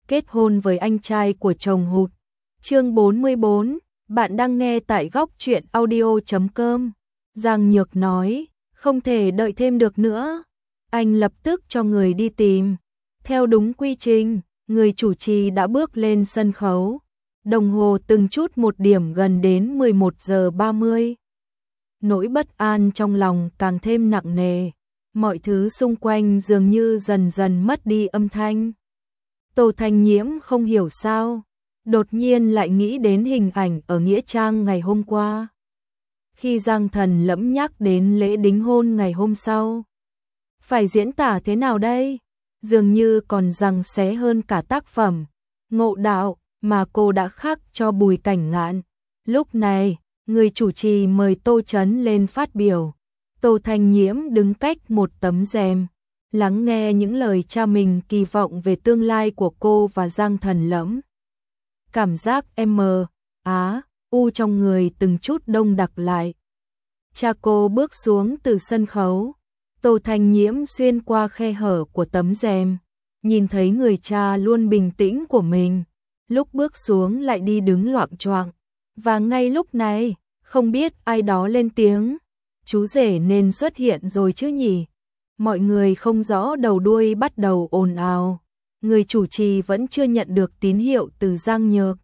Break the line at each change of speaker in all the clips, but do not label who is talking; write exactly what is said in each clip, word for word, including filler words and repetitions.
kết hôn với anh trai của chồng hụt. Chương bốn mươi bốn, bạn đang nghe tại góc truyện audio chấm com. Giang Nhược nói, không thể đợi thêm được nữa. Anh lập tức cho người đi tìm. Theo đúng quy trình, người chủ trì đã bước lên sân khấu. Đồng hồ từng chút một điểm gần đến mười một giờ ba mươi. Nỗi bất an trong lòng càng thêm nặng nề. Mọi thứ xung quanh dường như dần dần mất đi âm thanh. Tô Thanh Nhiễm không hiểu sao, đột nhiên lại nghĩ đến hình ảnh ở Nghĩa Trang ngày hôm qua. Khi Giang Thần Lẫm nhắc đến lễ đính hôn ngày hôm sau. Phải diễn tả thế nào đây? Dường như còn giằng xé hơn cả tác phẩm Ngộ Đạo mà cô đã khắc cho Bùi Cảnh Ngạn. Lúc này, người chủ trì mời Tô Chấn lên phát biểu. Tô Thanh Nhiễm đứng cách một tấm rèm, lắng nghe những lời cha mình kỳ vọng về tương lai của cô và Giang Thần Lẫm. Cảm giác M, Á, U trong người từng chút đông đặc lại. Cha cô bước xuống từ sân khấu. Tô Thanh Nhiễm xuyên qua khe hở của tấm rèm, nhìn thấy người cha luôn bình tĩnh của mình. Lúc bước xuống lại đi đứng loạng choạng. Và ngay lúc này, không biết ai đó lên tiếng. Chú rể nên xuất hiện rồi chứ nhỉ? Mọi người không rõ đầu đuôi bắt đầu ồn ào. Người chủ trì vẫn chưa nhận được tín hiệu từ Giang Nhược.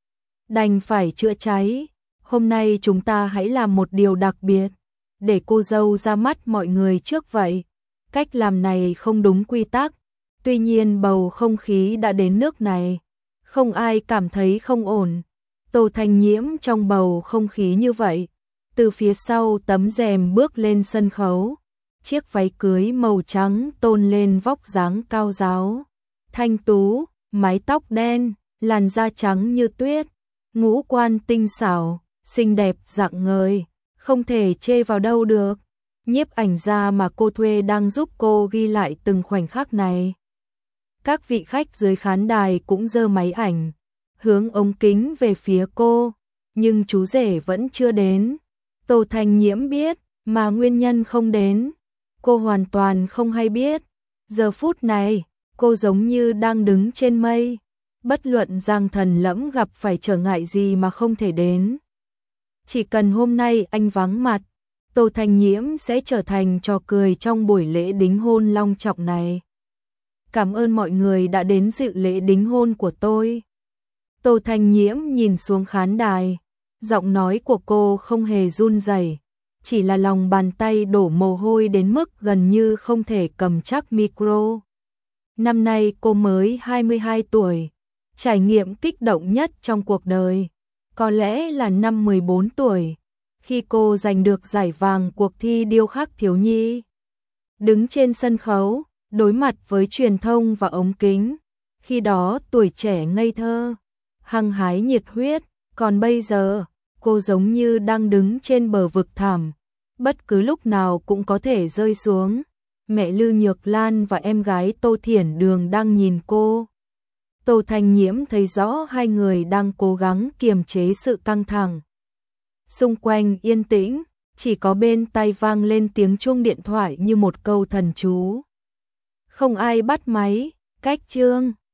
Đành phải chữa cháy. Hôm nay chúng ta hãy làm một điều đặc biệt. Để cô dâu ra mắt mọi người trước vậy. Cách làm này không đúng quy tắc. Tuy nhiên bầu không khí đã đến nước này. Không ai cảm thấy không ổn. Tô Thanh Nhiễm trong bầu không khí như vậy. Từ phía sau tấm rèm bước lên sân khấu. Chiếc váy cưới màu trắng tôn lên vóc dáng cao ráo. Thanh tú, mái tóc đen, làn da trắng như tuyết. Ngũ quan tinh xảo, xinh đẹp rạng ngời. Không thể chê vào đâu được. Nhiếp ảnh gia mà cô thuê đang giúp cô ghi lại từng khoảnh khắc này. Các vị khách dưới khán đài cũng giơ máy ảnh, hướng ống kính về phía cô. Nhưng chú rể vẫn chưa đến. Tô Thanh Nhiễm biết, mà nguyên nhân không đến. Cô hoàn toàn không hay biết. Giờ phút này, cô giống như đang đứng trên mây. Bất luận Giang Thần Lẫm gặp phải trở ngại gì mà không thể đến. Chỉ cần hôm nay anh vắng mặt, Tô Thanh Nhiễm sẽ trở thành trò cười trong buổi lễ đính hôn long trọng này. Cảm ơn mọi người đã đến dự lễ đính hôn của tôi. Tô Thanh Nhiễm nhìn xuống khán đài. Giọng nói của cô không hề run rẩy, chỉ là lòng bàn tay đổ mồ hôi đến mức gần như không thể cầm chắc micro. Năm nay cô mới hai mươi hai tuổi, trải nghiệm kích động nhất trong cuộc đời. Có lẽ là năm mười bốn tuổi, khi cô giành được giải vàng cuộc thi điêu khắc thiếu nhi. Đứng trên sân khấu, đối mặt với truyền thông và ống kính. Khi đó tuổi trẻ ngây thơ, hăng hái nhiệt huyết, còn bây giờ, cô giống như đang đứng trên bờ vực thẳm, bất cứ lúc nào cũng có thể rơi xuống. Mẹ Lư Nhược Lan và em gái Tô Thiển Đường đang nhìn cô. Tô Thanh Nhiễm thấy rõ hai người đang cố gắng kiềm chế sự căng thẳng. Xung quanh yên tĩnh, chỉ có bên tai vang lên tiếng chuông điện thoại như một câu thần chú. Không ai bắt máy, cách chương.